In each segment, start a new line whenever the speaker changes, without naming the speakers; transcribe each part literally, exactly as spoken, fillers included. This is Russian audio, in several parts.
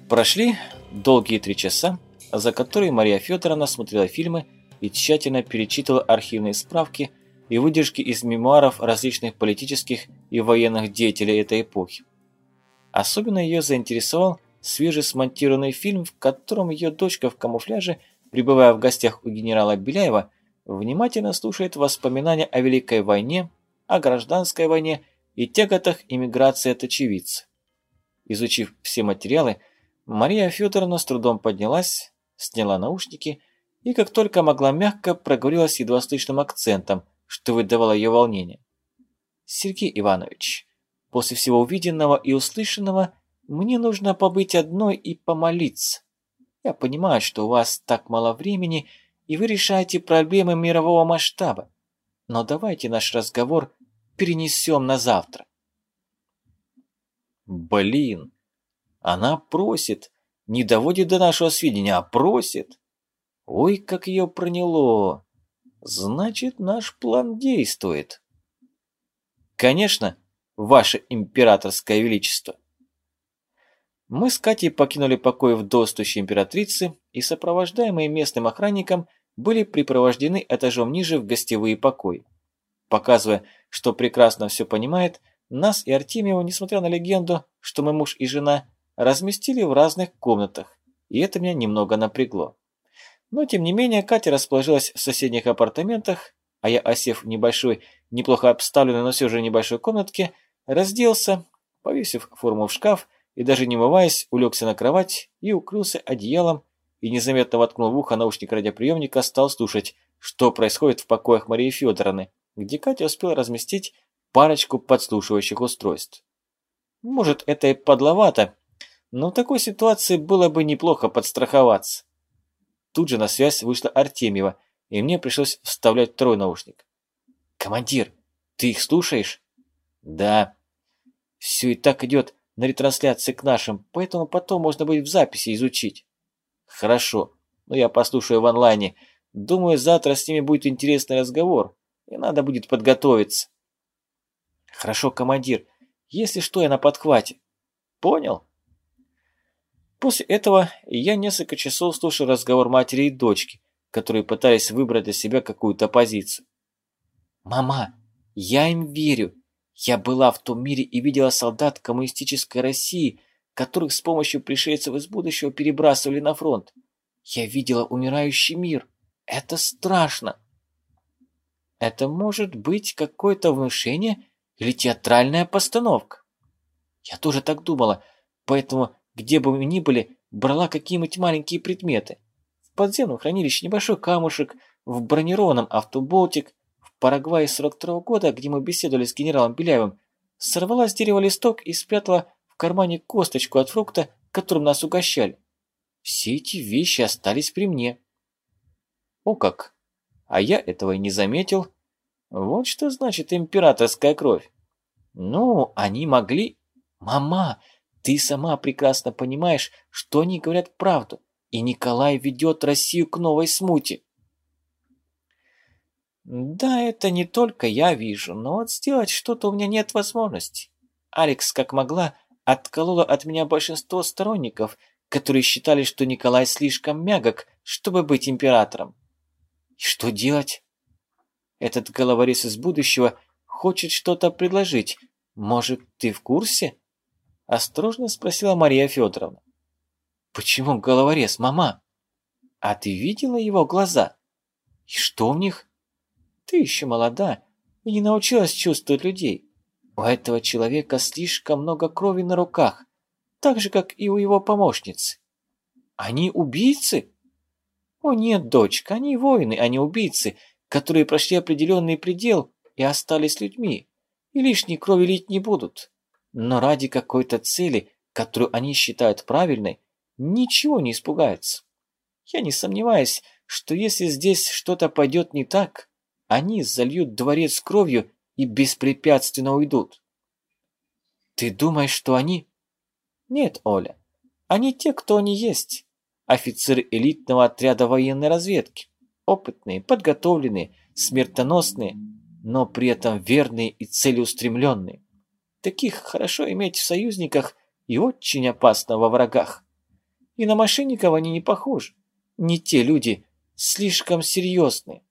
Прошли долгие три часа, за которые Мария Федоровна смотрела фильмы и тщательно перечитывала архивные справки и выдержки из мемуаров различных политических и военных деятелей этой эпохи. Особенно ее заинтересовал свежесмонтированный фильм, в котором ее дочка в камуфляже, пребывая в гостях у генерала Беляева, внимательно слушает воспоминания о Великой войне, о гражданской войне и тяготах эмиграции от очевидца. Изучив все материалы, Мария Федоровна с трудом поднялась, сняла наушники и, как только могла, мягко проговорила с едва слышным акцентом, что выдавало ее волнение. «Сергей Иванович, после всего увиденного и услышанного мне нужно побыть одной и помолиться. Я понимаю, что у вас так мало времени, и вы решаете проблемы мирового масштаба. Но давайте наш разговор перенесем на завтра». Блин, она просит, не доводит до нашего сведения, а просит. Ой, как ее проняло. Значит, наш план действует. Конечно, ваше императорское величество. Мы с Катей покинули покой вдовствующей императрицы и, сопровождаемые местным охранником, были припровождены этажом ниже в гостевые покои. Показывая, что прекрасно все понимает, нас и Артемьева, несмотря на легенду, что мы муж и жена, разместили в разных комнатах, и это меня немного напрягло. Но, тем не менее, Катя расположилась в соседних апартаментах, а я, осев в небольшой, неплохо обставленной, но все же небольшой комнатке, разделся, повесив форму в шкаф и даже не умываясь, улегся на кровать и укрылся одеялом и, незаметно воткнул в ухо наушник радиоприемника, стал слушать, что происходит в покоях Марии Федоровны, где Катя успела разместить парочку подслушивающих устройств. Может, это и подловато, но в такой ситуации было бы неплохо подстраховаться. Тут же на связь вышла Артемьева, и мне пришлось вставлять второй наушник. «Командир, ты их слушаешь?» «Да». «Все и так идет на ретрансляции к нашим, поэтому потом можно будет в записи изучить». «Хорошо, но я послушаю в онлайне. Думаю, завтра с ними будет интересный разговор, и надо будет подготовиться». «Хорошо, командир. Если что, я на подхвате». «Понял?» После этого я несколько часов слушал разговор матери и дочки, которые пытались выбрать для себя какую-то позицию. «Мама, я им верю. Я была в том мире и видела солдат коммунистической России, которых с помощью пришельцев из будущего перебрасывали на фронт. Я видела умирающий мир. Это страшно». «Это может быть какое-то внушение или театральная постановка?» «Я тоже так думала, поэтому, где бы мы ни были, брала какие-нибудь маленькие предметы. В подземном хранилище небольшой камушек, в бронированном автоболтик, в Парагвае сорок второго года, где мы беседовали с генералом Беляевым, сорвала с дерева листок и спрятала в кармане косточку от фрукта, которым нас угощали. Все эти вещи остались при мне». «О как! А я этого и не заметил. Вот что значит императорская кровь. Ну, они могли...» «Мама, ты сама прекрасно понимаешь, что они говорят правду, и Николай ведет Россию к новой смуте». «Да, это не только я вижу, но вот сделать что-то у меня нет возможности. Алекс, как могла, отколола от меня большинство сторонников, которые считали, что Николай слишком мягок, чтобы быть императором. И что делать? Этот головорез из будущего хочет что-то предложить. Может, ты в курсе?» Осторожно спросила Мария Федоровна. «Почему головорез, мама? А ты видела его глаза? И что в них? Ты еще молода и не научилась чувствовать людей. У этого человека слишком много крови на руках, так же, как и у его помощницы. Они убийцы? О нет, дочка, они воины, а не убийцы, которые прошли определенный предел и остались людьми, и лишней крови лить не будут. Но ради какой-то цели, которую они считают правильной, ничего не испугаются. Я не сомневаюсь, что если здесь что-то пойдет не так, они зальют дворец кровью и беспрепятственно уйдут». «Ты думаешь, что они...» «Нет, Оля, они те, кто они есть. Офицеры элитного отряда военной разведки. Опытные, подготовленные, смертоносные, но при этом верные и целеустремленные. Таких хорошо иметь в союзниках и очень опасно во врагах. И на мошенников они не похожи. Не те люди, слишком серьезные.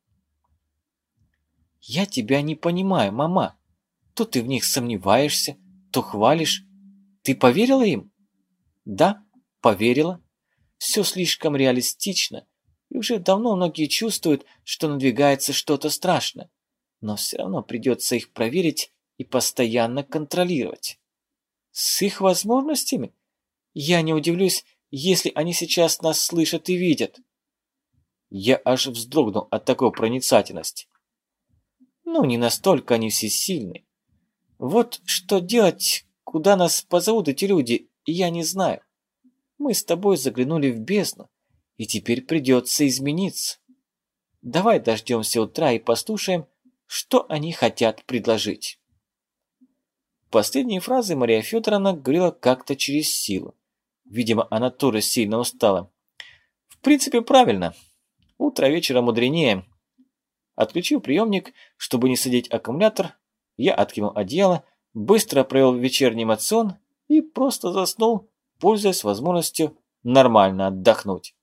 Я тебя не понимаю, мама. То ты в них сомневаешься, то хвалишь. Ты поверила им? Да, поверила. Все слишком реалистично, и уже давно многие чувствуют, что надвигается что-то страшное. Но все равно придется их проверить и постоянно контролировать. С их возможностями? Я не удивлюсь, если они сейчас нас слышат и видят. Я аж вздрогнул от такой проницательности. Ну, не настолько они всесильны. Вот что делать, куда нас позовут эти люди, я не знаю. Мы с тобой заглянули в бездну, и теперь придется измениться. Давай дождемся утра и послушаем, что они хотят предложить. Последние фразы Мария Федоровна говорила как-то через силу. Видимо, она тоже сильно устала. В принципе, правильно. Утро вечера мудренее. Отключив приемник, чтобы не садить аккумулятор, я откинул одеяло, быстро провел вечерний мацион и просто заснул, пользуясь возможностью нормально отдохнуть.